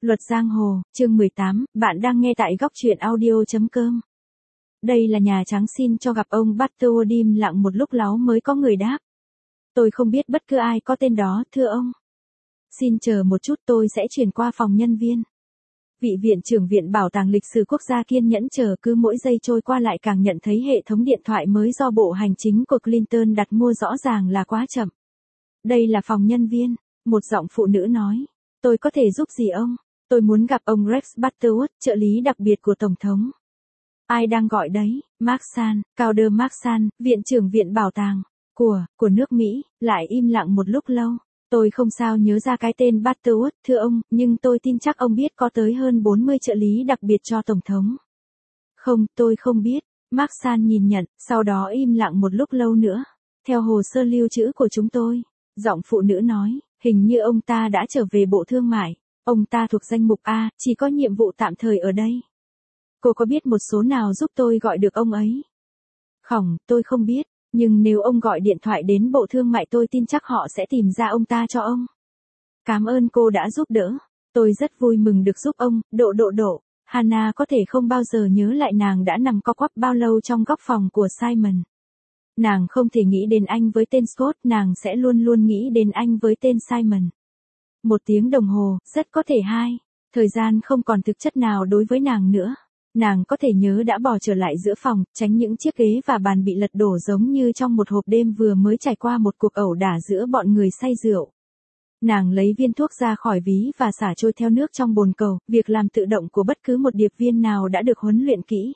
Luật giang hồ, chương 18, bạn đang nghe tại góc truyện audio.com. Đây là Nhà Trắng xin cho gặp ông Butterworth. Im lặng một lúc láo mới có người đáp. Tôi không biết bất cứ ai có tên đó, thưa ông. Xin chờ một chút, tôi sẽ chuyển qua phòng nhân viên. Vị viện trưởng Viện Bảo tàng Lịch sử Quốc gia kiên nhẫn chờ, cứ mỗi giây trôi qua lại càng nhận thấy hệ thống điện thoại mới do Bộ Hành chính của Clinton đặt mua rõ ràng là quá chậm. Đây là phòng nhân viên, một giọng phụ nữ nói. Tôi có thể giúp gì ông? Tôi muốn gặp ông Rex Butterworth, trợ lý đặc biệt của Tổng thống. Ai đang gọi đấy? Marksan, Calder Marksan, Viện trưởng Viện Bảo tàng của nước Mỹ, lại im lặng một lúc lâu. Tôi không sao nhớ ra cái tên Butterworth, thưa ông, nhưng tôi tin chắc ông biết có tới hơn 40 trợ lý đặc biệt cho Tổng thống. Không, tôi không biết. Marksan nhìn nhận, sau đó im lặng một lúc lâu nữa. Theo hồ sơ lưu trữ của chúng tôi, giọng phụ nữ nói, hình như ông ta đã trở về Bộ Thương mại. Ông ta thuộc danh mục A, chỉ có nhiệm vụ tạm thời ở đây. Cô có biết một số nào giúp tôi gọi được ông ấy? Không, tôi không biết, nhưng nếu ông gọi điện thoại đến Bộ Thương mại tôi tin chắc họ sẽ tìm ra ông ta cho ông. Cảm ơn cô đã giúp đỡ. Tôi rất vui mừng được giúp ông, độ. Hannah có thể không bao giờ nhớ lại nàng đã nằm co quắp bao lâu trong góc phòng của Simon. Nàng không thể nghĩ đến anh với tên Scott, nàng sẽ luôn luôn nghĩ đến anh với tên Simon. 1 tiếng đồng hồ, rất có thể 2. Thời gian không còn thực chất nào đối với nàng nữa. Nàng có thể nhớ đã bỏ trở lại giữa phòng, tránh những chiếc ghế và bàn bị lật đổ giống như trong một hộp đêm vừa mới trải qua một cuộc ẩu đả giữa bọn người say rượu. Nàng lấy viên thuốc ra khỏi ví và xả trôi theo nước trong bồn cầu, việc làm tự động của bất cứ một điệp viên nào đã được huấn luyện kỹ.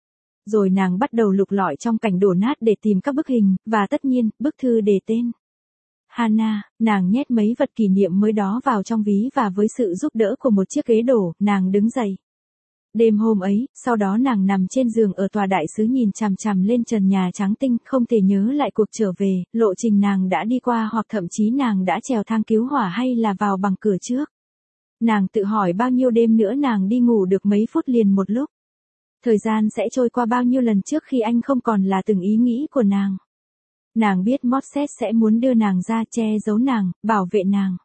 Rồi nàng bắt đầu lục lọi trong cảnh đổ nát để tìm các bức hình, và tất nhiên, bức thư đề tên. Hannah, nàng nhét mấy vật kỷ niệm mới đó vào trong ví và với sự giúp đỡ của một chiếc ghế đổ, nàng đứng dậy. Đêm hôm ấy, sau đó nàng nằm trên giường ở tòa đại sứ nhìn chằm chằm lên trần nhà trắng tinh, không thể nhớ lại cuộc trở về, lộ trình nàng đã đi qua hoặc thậm chí nàng đã trèo thang cứu hỏa hay là vào bằng cửa trước. Nàng tự hỏi bao nhiêu đêm nữa nàng đi ngủ được mấy phút liền một lúc. Thời gian sẽ trôi qua bao nhiêu lần trước khi anh không còn là từng ý nghĩ của nàng. Nàng biết Mosset sẽ muốn đưa nàng ra che giấu nàng, bảo vệ nàng.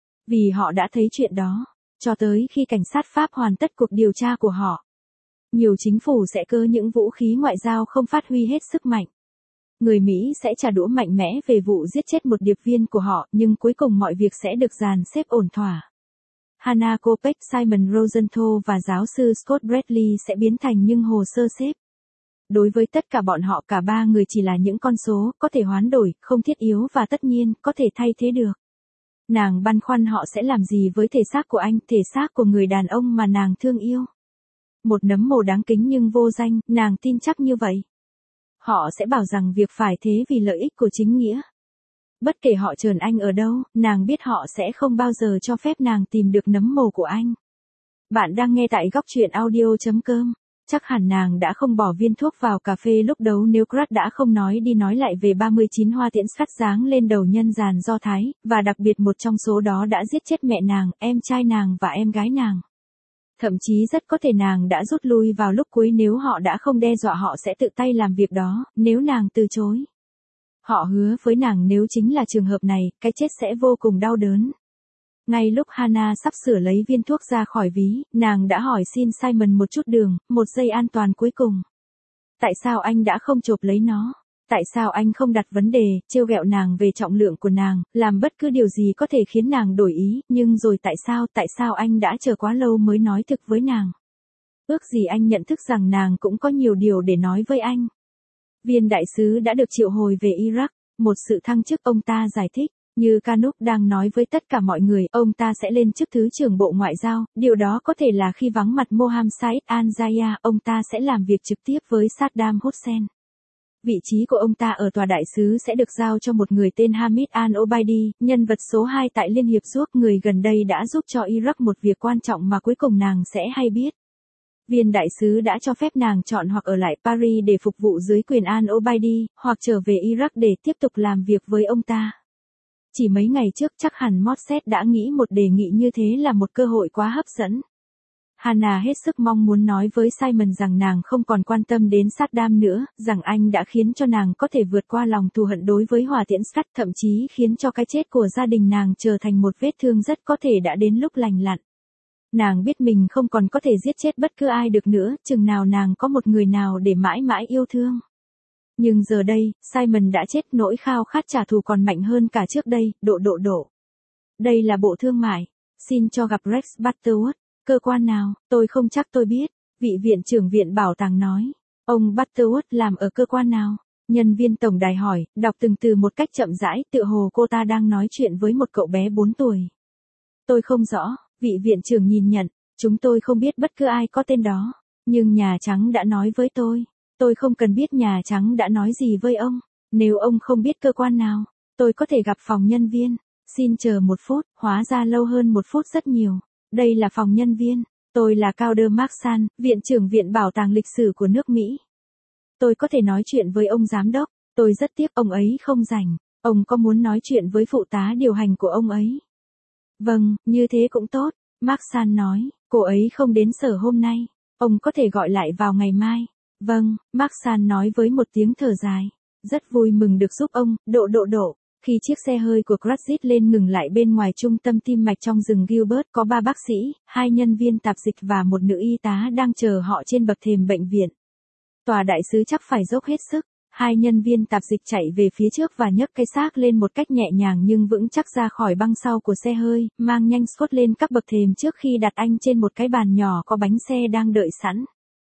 Vì họ đã thấy chuyện đó, cho tới khi cảnh sát Pháp hoàn tất cuộc điều tra của họ. Nhiều chính phủ sẽ cơ những vũ khí ngoại giao không phát huy hết sức mạnh. Người Mỹ sẽ trả đũa mạnh mẽ về vụ giết chết một điệp viên của họ, nhưng cuối cùng mọi việc sẽ được dàn xếp ổn thỏa. Hannah Kopech, Simon Rosenthal và giáo sư Scott Bradley sẽ biến thành những hồ sơ xếp. Đối với tất cả bọn họ, cả 3 người chỉ là những con số, có thể hoán đổi, không thiết yếu và tất nhiên, có thể thay thế được. Nàng băn khoăn họ sẽ làm gì với thể xác của anh, thể xác của người đàn ông mà nàng thương yêu. Một nấm mồ đáng kính nhưng vô danh, nàng tin chắc như vậy. Họ sẽ bảo rằng việc phải thế vì lợi ích của chính nghĩa. Bất kể họ trờn anh ở đâu, nàng biết họ sẽ không bao giờ cho phép nàng tìm được nấm mồ của anh. Bạn đang nghe tại góc truyện audio.com. Chắc hẳn nàng đã không bỏ viên thuốc vào cà phê lúc đấu nếu Crat đã không nói đi nói lại về 39 hoa tiễn sắt giáng lên đầu nhân gian Do Thái, và đặc biệt một trong số đó đã giết chết mẹ nàng, em trai nàng và em gái nàng. Thậm chí rất có thể nàng đã rút lui vào lúc cuối nếu họ đã không đe dọa họ sẽ tự tay làm việc đó, nếu nàng từ chối. Họ hứa với nàng nếu chính là trường hợp này, cái chết sẽ vô cùng đau đớn. Ngay lúc Hannah sắp sửa lấy viên thuốc ra khỏi ví, nàng đã hỏi xin Simon một chút đường, một giây an toàn cuối cùng. Tại sao anh đã không chộp lấy nó? Tại sao anh không đặt vấn đề, trêu ghẹo nàng về trọng lượng của nàng, làm bất cứ điều gì có thể khiến nàng đổi ý, nhưng rồi tại sao anh đã chờ quá lâu mới nói thực với nàng? Ước gì anh nhận thức rằng nàng cũng có nhiều điều để nói với anh. Viên đại sứ đã được triệu hồi về Iraq, một sự thăng chức, ông ta giải thích. Như Kanouk đang nói với tất cả mọi người, ông ta sẽ lên chức Thứ trưởng Bộ Ngoại giao, điều đó có thể là khi vắng mặt Mohammad Said al-Zaya, ông ta sẽ làm việc trực tiếp với Saddam Hussein. Vị trí của ông ta ở tòa đại sứ sẽ được giao cho một người tên Hamid al-Obaidi, nhân vật số 2 tại Liên Hiệp Quốc, người gần đây đã giúp cho Iraq một việc quan trọng mà cuối cùng nàng sẽ hay biết. Viên đại sứ đã cho phép nàng chọn hoặc ở lại Paris để phục vụ dưới quyền al-Obaidi, hoặc trở về Iraq để tiếp tục làm việc với ông ta. Chỉ mấy ngày trước chắc hẳn Mosset đã nghĩ một đề nghị như thế là một cơ hội quá hấp dẫn. Hannah hết sức mong muốn nói với Simon rằng nàng không còn quan tâm đến Saddam nữa, rằng anh đã khiến cho nàng có thể vượt qua lòng thù hận đối với hỏa tiễn sắt, thậm chí khiến cho cái chết của gia đình nàng trở thành một vết thương rất có thể đã đến lúc lành lặn. Nàng biết mình không còn có thể giết chết bất cứ ai được nữa, chừng nào nàng có một người nào để mãi mãi yêu thương. Nhưng giờ đây, Simon đã chết, nỗi khao khát trả thù còn mạnh hơn cả trước đây, độ. Đây là bộ thương mại. Xin cho gặp Rex Butterworth. Cơ quan nào, tôi không chắc tôi biết. Vị viện trưởng viện bảo tàng nói. Ông Butterworth làm ở cơ quan nào? Nhân viên tổng đài hỏi, đọc từng từ một cách chậm rãi, tựa hồ cô ta đang nói chuyện với một cậu bé 4 tuổi. Tôi không rõ, vị viện trưởng nhìn nhận, chúng tôi không biết bất cứ ai có tên đó. Nhưng Nhà Trắng đã nói với tôi không cần biết Nhà Trắng đã nói gì với ông. Nếu ông không biết cơ quan nào, tôi có thể gặp phòng nhân viên. Xin chờ 1 phút, hóa ra lâu hơn 1 phút rất nhiều. Đây là phòng nhân viên. Tôi là Calder Marksan, viện trưởng viện bảo tàng lịch sử của nước Mỹ. Tôi có thể nói chuyện với ông giám đốc. Tôi rất tiếc ông ấy không rảnh. Ông có muốn nói chuyện với phụ tá điều hành của ông ấy? Vâng, như thế cũng tốt. Marksan nói, cô ấy không đến sở hôm nay. Ông có thể gọi lại vào ngày mai. Vâng, Marksan nói với một tiếng thở dài. Rất vui mừng được giúp ông, độ. Khi chiếc xe hơi của Cratchit lên ngừng lại bên ngoài trung tâm tim mạch trong rừng Gilbert, có 3 bác sĩ, 2 nhân viên tạp dịch và một nữ y tá đang chờ họ trên bậc thềm bệnh viện. Tòa đại sứ chắc phải dốc hết sức. 2 nhân viên tạp dịch chạy về phía trước và nhấc cái xác lên một cách nhẹ nhàng nhưng vững chắc ra khỏi băng sau của xe hơi, mang nhanh Scott lên các bậc thềm trước khi đặt anh trên một cái bàn nhỏ có bánh xe đang đợi sẵn.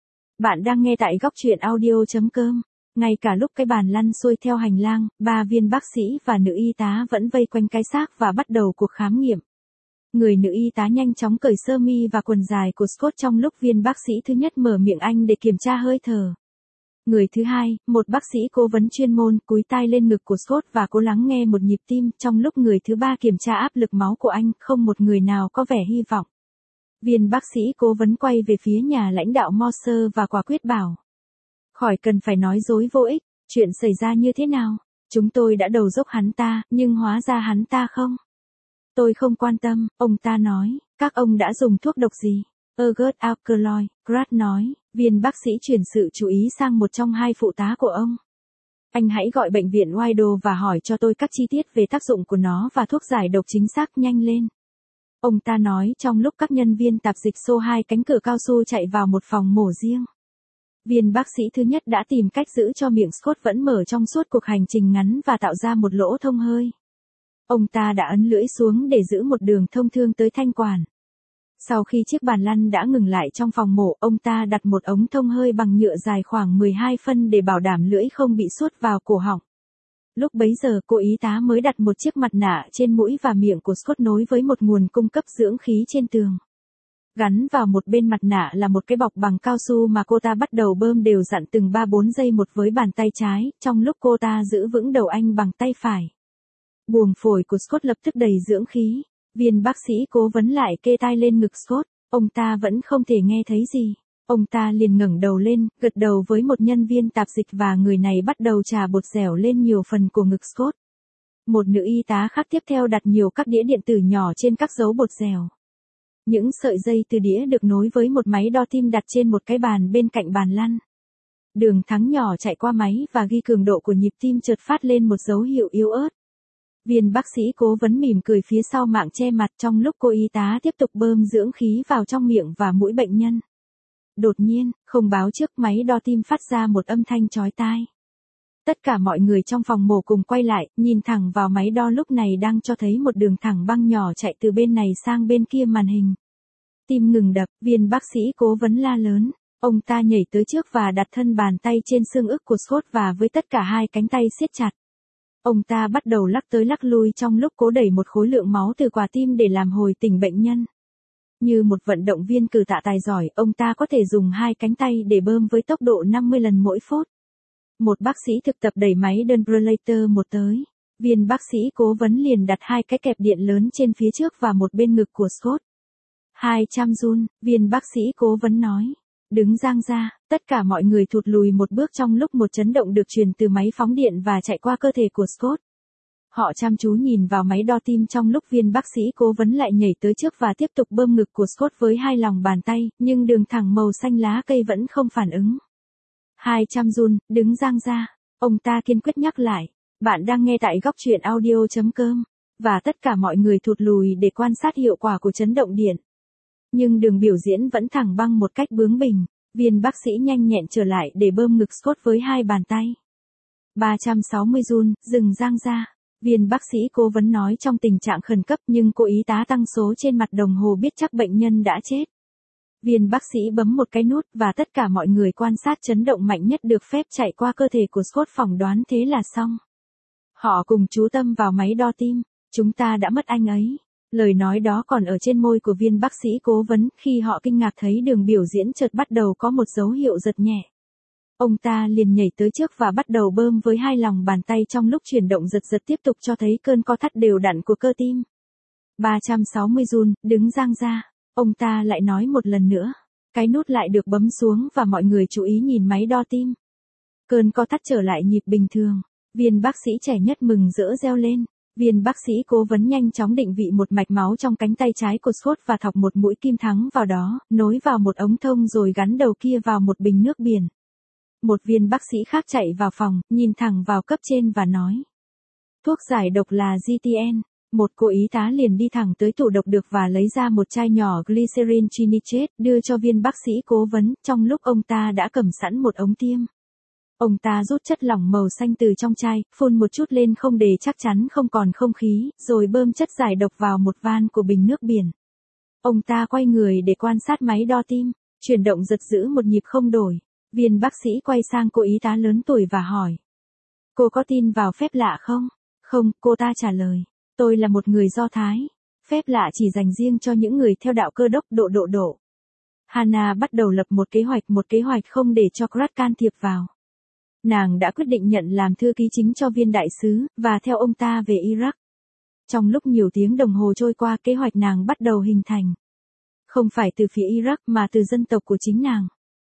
Bạn đang nghe tại góc truyện audio.com. Ngay cả lúc cái bàn lăn xuôi theo hành lang, 3 viên bác sĩ và nữ y tá vẫn vây quanh cái xác và bắt đầu cuộc khám nghiệm. Người nữ y tá nhanh chóng cởi sơ mi và quần dài của Scott trong lúc viên bác sĩ thứ nhất mở miệng anh để kiểm tra hơi thở. Người thứ hai, một bác sĩ cố vấn chuyên môn, cúi tai lên ngực của Scott và cố lắng nghe một nhịp tim, trong lúc người thứ ba kiểm tra áp lực máu của anh, không một người nào có vẻ hy vọng. Viên bác sĩ cố vấn quay về phía nhà lãnh đạo Morse và quả quyết bảo. Khỏi cần phải nói dối vô ích, chuyện xảy ra như thế nào? Chúng tôi đã đầu dốc hắn ta, nhưng hóa ra hắn ta không. Tôi không quan tâm, ông ta nói, các ông đã dùng thuốc độc gì? Ergot Alkaloid, Pratt nói, viên bác sĩ chuyển sự chú ý sang một trong 2 phụ tá của ông. Anh hãy gọi bệnh viện Wido và hỏi cho tôi các chi tiết về tác dụng của nó và thuốc giải độc chính xác, nhanh lên. Ông ta nói trong lúc các nhân viên tạp dịch xô 2 cánh cửa cao su chạy vào một phòng mổ riêng. Viên bác sĩ thứ nhất đã tìm cách giữ cho miệng Scott vẫn mở trong suốt cuộc hành trình ngắn và tạo ra một lỗ thông hơi. Ông ta đã ấn lưỡi xuống để giữ một đường thông thương tới thanh quản. Sau khi chiếc bàn lăn đã ngừng lại trong phòng mổ, ông ta đặt một ống thông hơi bằng nhựa dài khoảng 12 phân để bảo đảm lưỡi không bị suốt vào cổ họng. Lúc bấy giờ cô y tá mới đặt một chiếc mặt nạ trên mũi và miệng của Scott nối với một nguồn cung cấp dưỡng khí trên tường. Gắn vào một bên mặt nạ là một cái bọc bằng cao su mà cô ta bắt đầu bơm đều dặn từng 3-4 giây một với bàn tay trái, trong lúc cô ta giữ vững đầu anh bằng tay phải. Buồng phổi của Scott lập tức đầy dưỡng khí. Viên bác sĩ cố vấn lại kê tai lên ngực Scott, ông ta vẫn không thể nghe thấy gì. Ông ta liền ngẩng đầu lên, gật đầu với một nhân viên tạp dịch và người này bắt đầu trà bột dẻo lên nhiều phần của ngực Scott. Một nữ y tá khác tiếp theo đặt nhiều các đĩa điện tử nhỏ trên các dấu bột dẻo. Những sợi dây từ đĩa được nối với một máy đo tim đặt trên một cái bàn bên cạnh bàn lăn. Đường thắng nhỏ chạy qua máy và ghi cường độ của nhịp tim, chợt phát lên một dấu hiệu yếu ớt. Viên bác sĩ cố vấn mỉm cười phía sau mạng che mặt trong lúc cô y tá tiếp tục bơm dưỡng khí vào trong miệng và mũi bệnh nhân. Đột nhiên, không báo trước, máy đo tim phát ra một âm thanh chói tai. Tất cả mọi người trong phòng mổ cùng quay lại, nhìn thẳng vào máy đo lúc này đang cho thấy một đường thẳng băng nhỏ chạy từ bên này sang bên kia màn hình. Tim ngừng đập, viên bác sĩ cố vấn la lớn. Ông ta nhảy tới trước và đặt thân bàn tay trên xương ức của Scott và với tất cả 2 cánh tay siết chặt. Ông ta bắt đầu lắc tới lắc lui trong lúc cố đẩy một khối lượng máu từ quả tim để làm hồi tỉnh bệnh nhân. Như một vận động viên cử tạ tài giỏi, ông ta có thể dùng 2 cánh tay để bơm với tốc độ 50 lần mỗi phút. Một bác sĩ thực tập đẩy máy defibrillator một tới. Viên bác sĩ cố vấn liền đặt 2 cái kẹp điện lớn trên phía trước và một bên ngực của Scott. 200 joule, viên bác sĩ cố vấn nói. Đứng dang ra, tất cả mọi người thụt lùi một bước trong lúc một chấn động được truyền từ máy phóng điện và chạy qua cơ thể của Scott. Họ chăm chú nhìn vào máy đo tim trong lúc viên bác sĩ cố vấn lại nhảy tới trước và tiếp tục bơm ngực của Scott với 2 lòng bàn tay, nhưng đường thẳng màu xanh lá cây vẫn không phản ứng. 200 joule, đứng dang ra, ông ta kiên quyết nhắc lại. Bạn đang nghe tại góc truyện audio.com, và tất cả mọi người thụt lùi để quan sát hiệu quả của chấn động điện. Nhưng đường biểu diễn vẫn thẳng băng một cách bướng bỉnh. Viên bác sĩ nhanh nhẹn trở lại để bơm ngực Scott với hai bàn tay. 360 Jun, dừng giang ra. Viên bác sĩ cố vấn nói trong tình trạng khẩn cấp nhưng cô y tá tăng số trên mặt đồng hồ biết chắc bệnh nhân đã chết. Viên bác sĩ bấm một cái nút và tất cả mọi người quan sát chấn động mạnh nhất được phép chạy qua cơ thể của Scott, phỏng đoán thế là xong. Họ cùng chú tâm vào máy đo tim. Chúng ta đã mất anh ấy. Lời nói đó còn ở trên môi của viên bác sĩ cố vấn khi họ kinh ngạc thấy đường biểu diễn chợt bắt đầu có một dấu hiệu giật nhẹ. Ông ta liền nhảy tới trước và bắt đầu bơm với hai lòng bàn tay trong lúc chuyển động giật giật tiếp tục cho thấy cơn co thắt đều đặn của cơ tim. 360 Jun, đứng giang ra. Ông ta lại nói một lần nữa. Cái nút lại được bấm xuống và mọi người chú ý nhìn máy đo tim. Cơn co thắt trở lại nhịp bình thường. Viên bác sĩ trẻ nhất mừng rỡ reo lên. Viên bác sĩ cố vấn nhanh chóng định vị một mạch máu trong cánh tay trái của Scott và thọc một mũi kim thắng vào đó, nối vào một ống thông rồi gắn đầu kia vào một bình nước biển. Một viên bác sĩ khác chạy vào phòng, nhìn thẳng vào cấp trên và nói. Thuốc giải độc là GTN. Một cô y tá liền đi thẳng tới tủ độc dược và lấy ra một chai nhỏ glycerin trinitrate đưa cho viên bác sĩ cố vấn, trong lúc ông ta đã cầm sẵn một ống tiêm. Ông ta rút chất lỏng màu xanh từ trong chai, phun một chút lên không để chắc chắn không còn không khí, rồi bơm chất giải độc vào một van của bình nước biển. Ông ta quay người để quan sát máy đo tim, chuyển động giật giữ một nhịp không đổi. Viên bác sĩ quay sang cô y tá lớn tuổi và hỏi. Cô có tin vào phép lạ không? Không, cô ta trả lời. Tôi là một người Do Thái. Phép lạ chỉ dành riêng cho những người theo đạo Cơ đốc độ. Hannah bắt đầu lập một kế hoạch không để cho Craig can thiệp vào. Nàng đã quyết định nhận làm thư ký chính cho viên đại sứ, và theo ông ta về Iraq. Trong lúc nhiều tiếng đồng hồ trôi qua, kế hoạch nàng bắt đầu hình thành. Không phải từ phía Iraq mà từ dân tộc của chính nàng.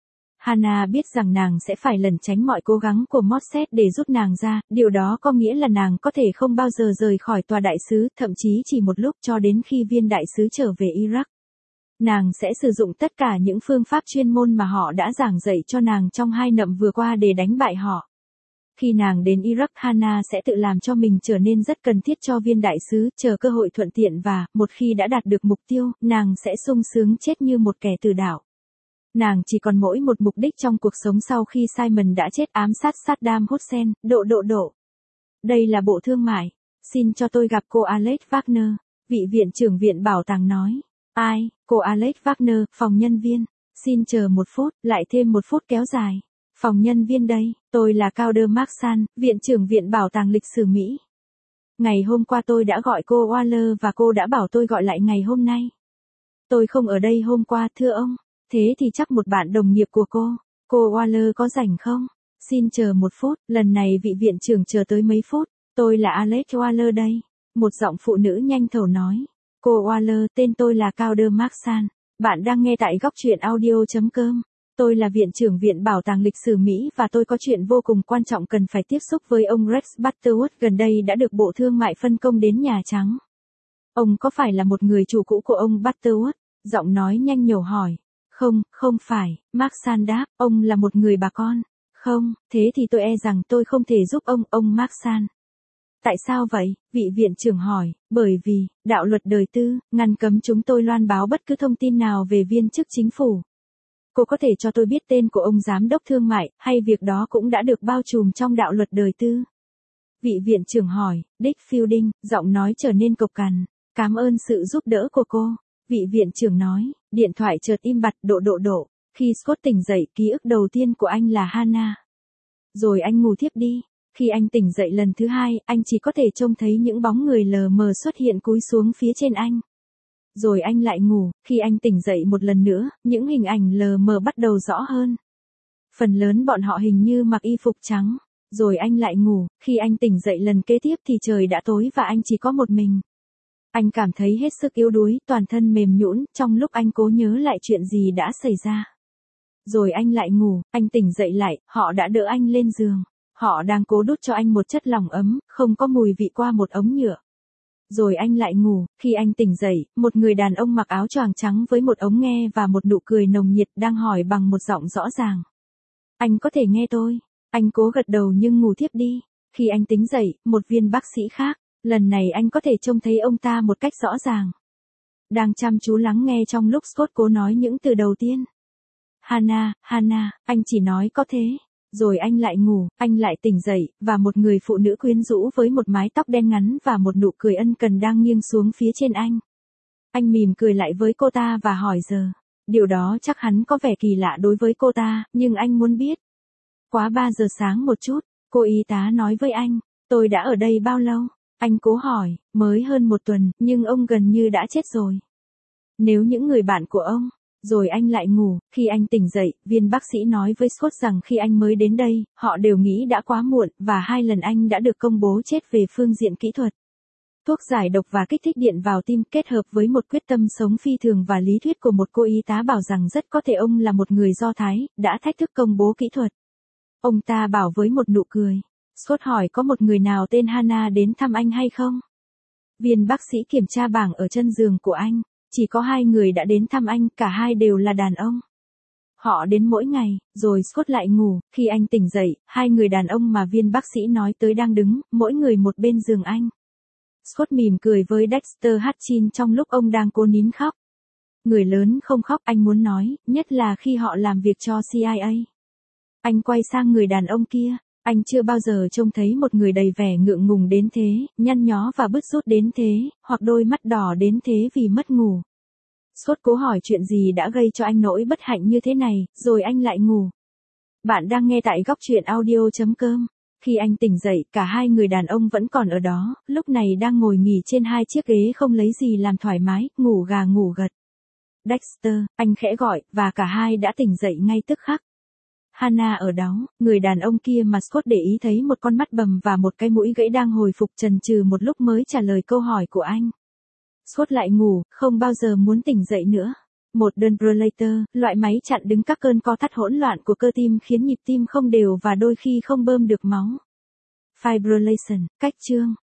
Hannah biết rằng nàng sẽ phải lẩn tránh mọi cố gắng của Mossad để rút nàng ra, điều đó có nghĩa là nàng có thể không bao giờ rời khỏi tòa đại sứ, thậm chí chỉ một lúc cho đến khi viên đại sứ trở về Iraq. Nàng sẽ sử dụng tất cả những phương pháp chuyên môn mà họ đã giảng dạy cho nàng trong 2 năm vừa qua để đánh bại họ. Khi nàng đến Iraq, Hannah sẽ tự làm cho mình trở nên rất cần thiết cho viên đại sứ, chờ cơ hội thuận tiện và, một khi đã đạt được mục tiêu, nàng sẽ sung sướng chết như một kẻ tử đạo. Nàng chỉ còn mỗi một mục đích trong cuộc sống sau khi Simon đã chết, ám sát Saddam Hussein, độ. Đây là bộ thương mại. Xin cho tôi gặp cô Alex Wagner. Vị viện trưởng viện bảo tàng nói. Ai, cô Alex Wagner, phòng nhân viên. Xin chờ một phút, lại thêm 1 phút kéo dài. Phòng nhân viên đây, tôi là Kauder Maxan, viện trưởng viện bảo tàng lịch sử Mỹ. Ngày hôm qua tôi đã gọi cô Waller và cô đã bảo tôi gọi lại ngày hôm nay. Tôi không ở đây hôm qua, thưa ông. Thế thì chắc một bạn đồng nghiệp của cô Waller có rảnh không? Xin chờ 1 phút, lần này vị viện trưởng chờ tới mấy phút. Tôi là Alex Waller đây. Một giọng phụ nữ nhanh thầu nói. Cô Waller, tên tôi là Kauder Maxan. Bạn đang nghe tại góc truyện audio.com. Tôi là viện trưởng viện bảo tàng lịch sử Mỹ và tôi có chuyện vô cùng quan trọng cần phải tiếp xúc với ông Rex Butterworth, gần đây đã được Bộ Thương mại phân công đến Nhà Trắng. Ông có phải là một người chủ cũ của ông Butterworth? Giọng nói nhanh nhẩu hỏi. Không phải, Maxan đáp, ông là một người bà con. Không, thế thì tôi e rằng tôi không thể giúp ông Maxan. Tại sao vậy? Vị viện trưởng hỏi, bởi vì, đạo luật đời tư, ngăn cấm chúng tôi loan báo bất cứ thông tin nào về viên chức chính phủ. Cô có thể cho tôi biết tên của ông giám đốc thương mại, hay việc đó cũng đã được bao trùm trong đạo luật đời tư? Vị viện trưởng hỏi, Dick Fielding, giọng nói trở nên cộc cằn. Cảm ơn sự giúp đỡ của cô. Vị viện trưởng nói, điện thoại chợt im bặt, độ. Khi Scott tỉnh dậy, ký ức đầu tiên của anh là Hannah. Rồi anh ngủ thiếp đi. Khi anh tỉnh dậy lần thứ 2, anh chỉ có thể trông thấy những bóng người lờ mờ xuất hiện cúi xuống phía trên anh. Rồi anh lại ngủ, khi anh tỉnh dậy một lần nữa, những hình ảnh lờ mờ bắt đầu rõ hơn. Phần lớn bọn họ hình như mặc y phục trắng. Rồi anh lại ngủ, khi anh tỉnh dậy lần kế tiếp thì trời đã tối và anh chỉ có một mình. Anh cảm thấy hết sức yếu đuối, toàn thân mềm nhũn, trong lúc anh cố nhớ lại chuyện gì đã xảy ra. Rồi anh lại ngủ, anh tỉnh dậy lại, họ đã đỡ anh lên giường. Họ đang cố đút cho anh một chất lỏng ấm, không có mùi vị qua một ống nhựa. Rồi anh lại ngủ, khi anh tỉnh dậy, một người đàn ông mặc áo choàng trắng với một ống nghe và một nụ cười nồng nhiệt đang hỏi bằng một giọng rõ ràng. Anh có thể nghe tôi? Anh cố gật đầu nhưng ngủ thiếp đi. Khi anh tỉnh dậy, một viên bác sĩ khác, lần này anh có thể trông thấy ông ta một cách rõ ràng. Đang chăm chú lắng nghe trong lúc Scott cố nói những từ đầu tiên. Hannah, Hannah, anh chỉ nói có thế. Rồi anh lại ngủ, anh lại tỉnh dậy, và một người phụ nữ quyến rũ với một mái tóc đen ngắn và một nụ cười ân cần đang nghiêng xuống phía trên anh. Anh mỉm cười lại với cô ta và hỏi giờ. Điều đó chắc hắn có vẻ kỳ lạ đối với cô ta, nhưng anh muốn biết. Quá 3 giờ sáng một chút, cô y tá nói với anh. Tôi đã ở đây bao lâu? Anh cố hỏi, mới hơn 1 tuần, nhưng ông gần như đã chết rồi. Nếu những người bạn của ông. Rồi anh lại ngủ, khi anh tỉnh dậy, viên bác sĩ nói với Scott rằng khi anh mới đến đây, họ đều nghĩ đã quá muộn, và 2 lần anh đã được công bố chết về phương diện kỹ thuật. Thuốc giải độc và kích thích điện vào tim kết hợp với một quyết tâm sống phi thường và lý thuyết của một cô y tá bảo rằng rất có thể ông là một người Do Thái, đã thách thức công bố kỹ thuật. Ông ta bảo với một nụ cười. Scott hỏi có một người nào tên Hannah đến thăm anh hay không? Viên bác sĩ kiểm tra bảng ở chân giường của anh. Chỉ có 2 người đã đến thăm anh, cả hai đều là đàn ông. Họ đến mỗi ngày, rồi Scott lại ngủ, khi anh tỉnh dậy, 2 người đàn ông mà viên bác sĩ nói tới đang đứng, mỗi người một bên giường anh. Scott mỉm cười với Dexter Hutchins trong lúc ông đang cố nín khóc. Người lớn không khóc, anh muốn nói, nhất là khi họ làm việc cho CIA. Anh quay sang người đàn ông kia. Anh chưa bao giờ trông thấy một người đầy vẻ ngượng ngùng đến thế, nhăn nhó và bứt rứt đến thế, hoặc đôi mắt đỏ đến thế vì mất ngủ. Scott cố hỏi chuyện gì đã gây cho anh nỗi bất hạnh như thế này, rồi anh lại ngủ. Bạn đang nghe tại góc truyện audio.com. Khi anh tỉnh dậy, cả 2 người đàn ông vẫn còn ở đó, lúc này đang ngồi nghỉ trên 2 chiếc ghế không lấy gì làm thoải mái, ngủ gà ngủ gật. Dexter, anh khẽ gọi, và cả hai đã tỉnh dậy ngay tức khắc. Hannah ở đó, người đàn ông kia mà Scott để ý thấy một con mắt bầm và một cái mũi gãy đang hồi phục chần chừ một lúc mới trả lời câu hỏi của anh. Scott lại ngủ, không bao giờ muốn tỉnh dậy nữa. Một defibrillator, loại máy chặn đứng các cơn co thắt hỗn loạn của cơ tim khiến nhịp tim không đều và đôi khi không bơm được máu. Fibrillation, cách chương.